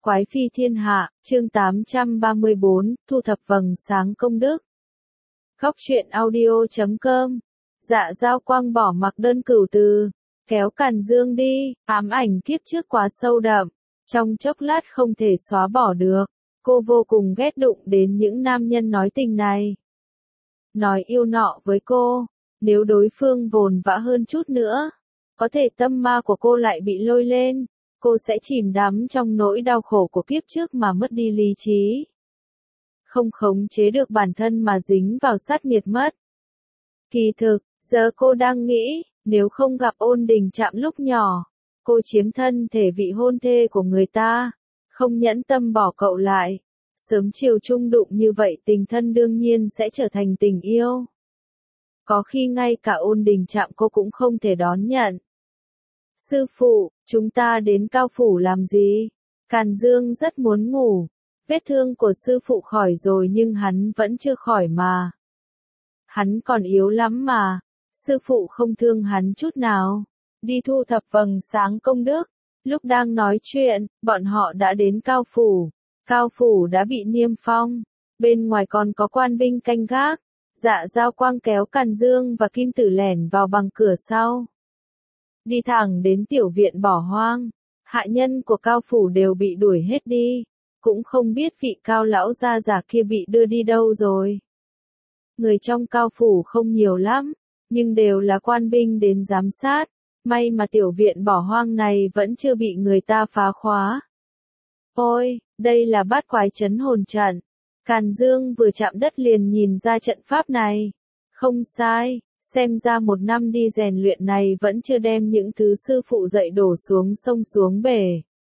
Quái phi thiên hạ, chương 834, thu thập vầng sáng công đức. Góc truyện audio.com. Dạ Dao Quang bỏ mặc đơn cửu từ, kéo Càn Dương đi, ám ảnh kiếp trước quá sâu đậm, trong chốc lát không thể xóa bỏ được. Cô vô cùng ghét đụng đến những nam nhân nói tình này. Nói yêu nọ với cô, nếu đối phương vồn vã hơn chút nữa, có thể tâm ma của cô lại bị lôi lên. Cô sẽ chìm đắm trong nỗi đau khổ của kiếp trước mà mất đi lý trí. Không khống chế được bản thân mà dính vào sát nghiệt mất. Kỳ thực, giờ cô đang nghĩ, nếu không gặp Ôn Đình Trạm lúc nhỏ, cô chiếm thân thể vị hôn thê của người ta, không nhẫn tâm bỏ cậu lại. Sớm chiều chung đụng như vậy tình thân đương nhiên sẽ trở thành tình yêu. Có khi ngay cả Ôn Đình Trạm cô cũng không thể đón nhận. Sư phụ, chúng ta đến Cao Phủ làm gì? Càn Dương rất muốn ngủ. Vết thương của sư phụ khỏi rồi nhưng hắn vẫn chưa khỏi mà. Hắn còn yếu lắm mà. Sư phụ không thương hắn chút nào. Đi thu thập vầng sáng công đức. Lúc đang nói chuyện, bọn họ đã đến Cao Phủ. Cao Phủ đã bị niêm phong. Bên ngoài còn có quan binh canh gác. Dạ Dao Quang kéo Càn Dương và Kim Tử lẻn vào bằng cửa sau. Đi thẳng đến tiểu viện bỏ hoang, hạ nhân của Cao Phủ đều bị đuổi hết đi, cũng không biết vị Cao lão gia già kia bị đưa đi đâu rồi. Người trong Cao Phủ không nhiều lắm, nhưng đều là quan binh đến giám sát, may mà tiểu viện bỏ hoang này vẫn chưa bị người ta phá khóa. Ôi, đây là bát quái trấn hồn trận. Càn Dương vừa chạm đất liền nhìn ra trận pháp này. Không sai. Xem ra một năm đi rèn luyện này vẫn chưa đem những thứ sư phụ dạy đổ xuống sông xuống bể.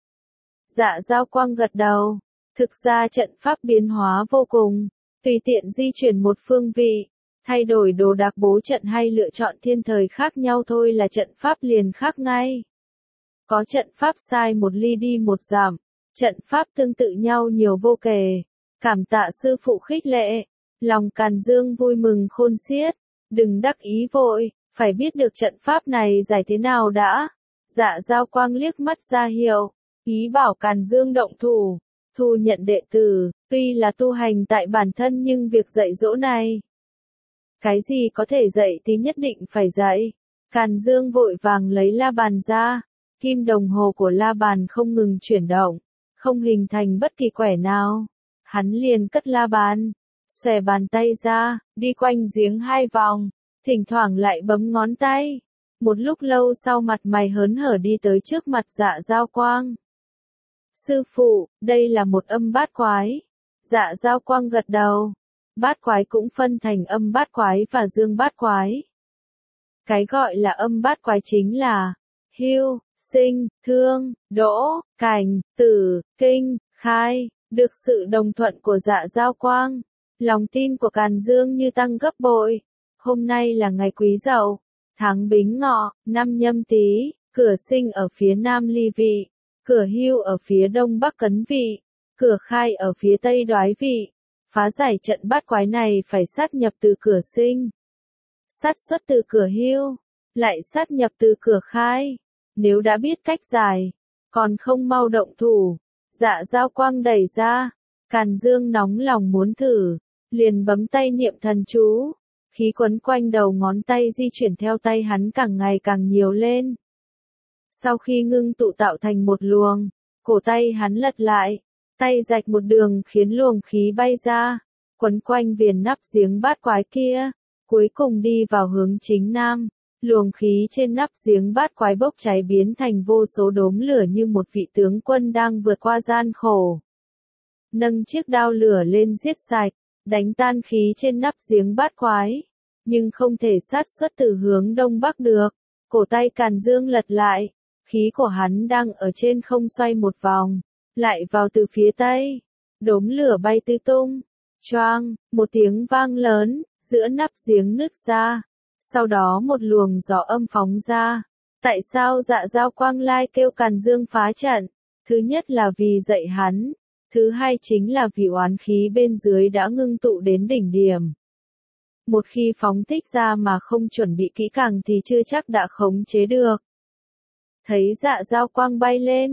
Dạ Dao Quang gật đầu. Thực ra trận pháp biến hóa vô cùng. Tùy tiện di chuyển một phương vị, thay đổi đồ đạc bố trận hay lựa chọn thiên thời khác nhau thôi là trận pháp liền khác ngay. Có trận pháp sai một ly đi một dặm, trận pháp tương tự nhau nhiều vô kể. Cảm tạ sư phụ khích lệ. Lòng Càn Dương vui mừng khôn xiết. Đừng đắc ý vội, phải biết được trận pháp này giải thế nào đã. Dạ Dao Quang liếc mắt ra hiệu, ý bảo Càn Dương động thủ, thu nhận đệ tử, tuy là tu hành tại bản thân nhưng việc dạy dỗ này. Cái gì có thể dạy thì nhất định phải dạy. Càn Dương vội vàng lấy la bàn ra, kim đồng hồ của la bàn không ngừng chuyển động, không hình thành bất kỳ quẻ nào. Hắn liền cất la bàn. Xòe bàn tay ra, đi quanh giếng 2 vòng, thỉnh thoảng lại bấm ngón tay. Một lúc lâu sau mặt mày hớn hở đi tới trước mặt Dạ Dao Quang. Sư phụ, đây là một âm bát quái. Dạ Dao Quang gật đầu. Bát quái cũng phân thành âm bát quái và dương bát quái. Cái gọi là âm bát quái chính là hưu, sinh, thương, đỗ, cảnh, tử, kinh, khai. Được sự đồng thuận của Dạ Dao Quang, lòng tin của Càn Dương như tăng gấp bội. Hôm nay là ngày Quý Dậu, tháng Bính Ngọ, năm Nhâm Tý, cửa sinh ở phía nam ly vị, cửa hưu ở phía đông bắc cấn vị, cửa khai ở phía tây đoái vị. Phá giải trận bát quái này phải sát nhập từ cửa sinh, sát xuất từ cửa hưu, lại sát nhập từ cửa khai. Nếu đã biết cách giải, còn không mau động thủ. Dạ Dao Quang đẩy ra. Càn Dương nóng lòng muốn thử, liền bấm tay niệm thần chú. Khí quấn quanh đầu ngón tay di chuyển theo tay hắn càng ngày càng nhiều lên. Sau khi ngưng tụ tạo thành một luồng, cổ tay hắn lật lại, tay rạch một đường khiến luồng khí bay ra, quấn quanh viền nắp giếng bát quái kia, cuối cùng đi vào hướng chính nam. Luồng khí trên nắp giếng bát quái bốc cháy biến thành vô số đốm lửa như một vị tướng quân đang vượt qua gian khổ. Nâng chiếc đao lửa lên giết sạch, đánh tan khí trên nắp giếng bát quái, nhưng không thể sát xuất từ hướng đông bắc được. Cổ tay Càn Dương lật lại, khí của hắn đang ở trên không xoay một vòng, lại vào từ phía tây. Đốm lửa bay tứ tung, choang, một tiếng vang lớn, giữa nắp giếng nứt ra. Sau đó một luồng gió âm phóng ra. Tại sao Dạ Dao Quang lai kêu Càn Dương phá trận? Thứ nhất là vì dạy hắn. Thứ hai chính là vì oán khí bên dưới đã ngưng tụ đến đỉnh điểm. Một khi phóng thích ra mà không chuẩn bị kỹ càng thì chưa chắc đã khống chế được. Thấy Dạ Dao Quang bay lên,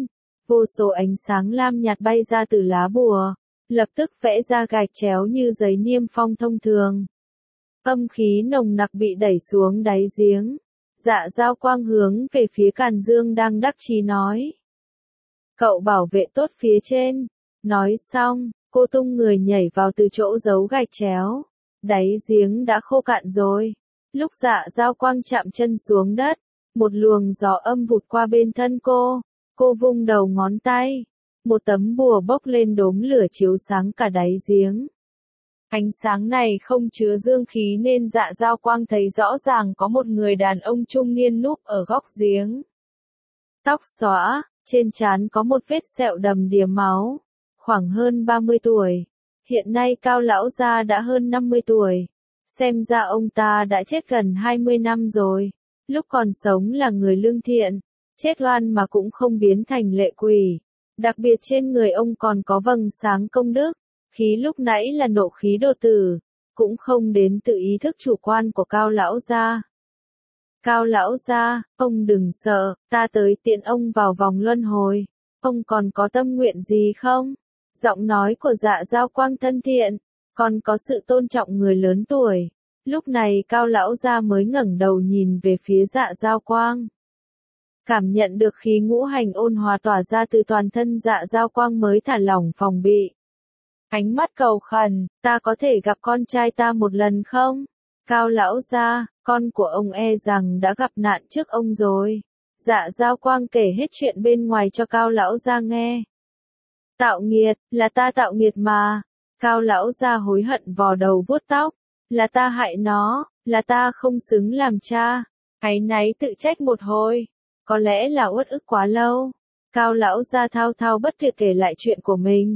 vô số ánh sáng lam nhạt bay ra từ lá bùa, lập tức vẽ ra gạch chéo như giấy niêm phong thông thường. Âm khí nồng nặc bị đẩy xuống đáy giếng. Dạ Dao Quang hướng về phía Càn Dương đang đắc chí nói. Cậu bảo vệ tốt phía trên. Nói xong, cô tung người nhảy vào từ chỗ giấu gạch chéo. Đáy giếng đã khô cạn rồi. Lúc Dạ Dao Quang chạm chân xuống đất, một luồng gió âm vụt qua bên thân cô vung đầu ngón tay. Một tấm bùa bốc lên đốm lửa chiếu sáng cả đáy giếng. Ánh sáng này không chứa dương khí nên Dạ Dao Quang thấy rõ ràng có một người đàn ông trung niên núp ở góc giếng. Tóc xõa, trên trán có một vết sẹo đầm đìa máu, khoảng hơn 30 tuổi. Hiện nay Cao lão gia đã hơn 50 tuổi. Xem ra ông ta đã chết gần 20 năm rồi. Lúc còn sống là người lương thiện, chết oan mà cũng không biến thành lệ quỷ. Đặc biệt trên người ông còn có vầng sáng công đức. Khí lúc nãy là nộ khí đột tử, cũng không đến từ ý thức chủ quan của Cao lão gia. Cao lão gia, ông đừng sợ, ta tới tiện ông vào vòng luân hồi. Ông còn có tâm nguyện gì không? Giọng nói của Dạ Dao Quang thân thiện, còn có sự tôn trọng người lớn tuổi. Lúc này Cao lão gia mới ngẩng đầu nhìn về phía Dạ Dao Quang. Cảm nhận được khí ngũ hành ôn hòa tỏa ra từ toàn thân Dạ Dao Quang mới thả lỏng phòng bị. Ánh mắt cầu khẩn, ta có thể gặp con trai ta một lần không? Cao lão gia, con của ông e rằng đã gặp nạn trước ông rồi. Dạ Dao Quang kể hết chuyện bên ngoài cho Cao lão gia nghe. Tạo nghiệt, là ta tạo nghiệt mà. Cao lão gia hối hận vò đầu vuốt tóc. Là ta hại nó, là ta không xứng làm cha. Áy náy tự trách một hồi. Có lẽ là uất ức quá lâu. Cao lão gia thao thao bất tuyệt kể lại chuyện của mình.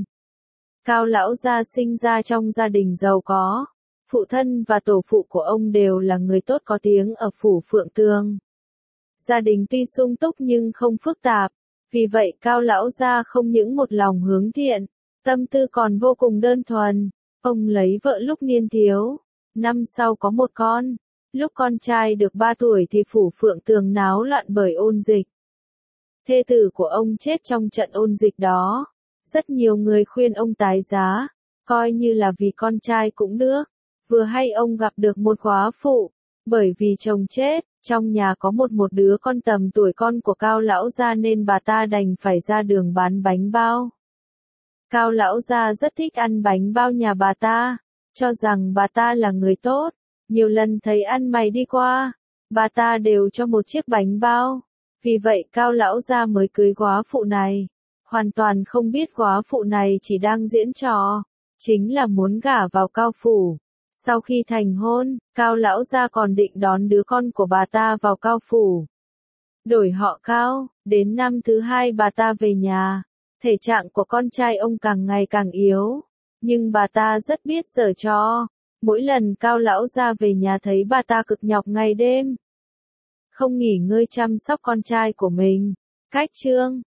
Cao lão gia sinh ra trong gia đình giàu có. Phụ thân và tổ phụ của ông đều là người tốt có tiếng ở phủ Phượng Tường. Gia đình tuy sung túc nhưng không phức tạp. Vì vậy Cao lão gia không những một lòng hướng thiện, tâm tư còn vô cùng đơn thuần. Ông lấy vợ lúc niên thiếu. Năm sau có một con. Lúc con trai được 3 tuổi thì phủ Phượng Tường náo loạn bởi ôn dịch. Thê tử của ông chết trong trận ôn dịch đó. Rất nhiều người khuyên ông tái giá, coi như là vì con trai cũng được. Vừa hay ông gặp được một góa phụ, bởi vì chồng chết, trong nhà có một đứa con tầm tuổi con của Cao lão gia nên bà ta đành phải ra đường bán bánh bao. Cao lão gia rất thích ăn bánh bao nhà bà ta, cho rằng bà ta là người tốt. Nhiều lần thấy ăn mày đi qua, bà ta đều cho một chiếc bánh bao. Vì vậy Cao lão gia mới cưới góa phụ này. Hoàn toàn không biết góa phụ này chỉ đang diễn trò, chính là muốn gả vào Cao phủ. Sau khi thành hôn, Cao lão gia còn định đón đứa con của bà ta vào Cao phủ. Đổi họ Cao, đến năm thứ 2 bà ta về nhà, thể trạng của con trai ông càng ngày càng yếu, nhưng bà ta rất biết giở trò. Mỗi lần Cao lão gia về nhà thấy bà ta cực nhọc ngày đêm, không nghỉ ngơi chăm sóc con trai của mình. Cách chương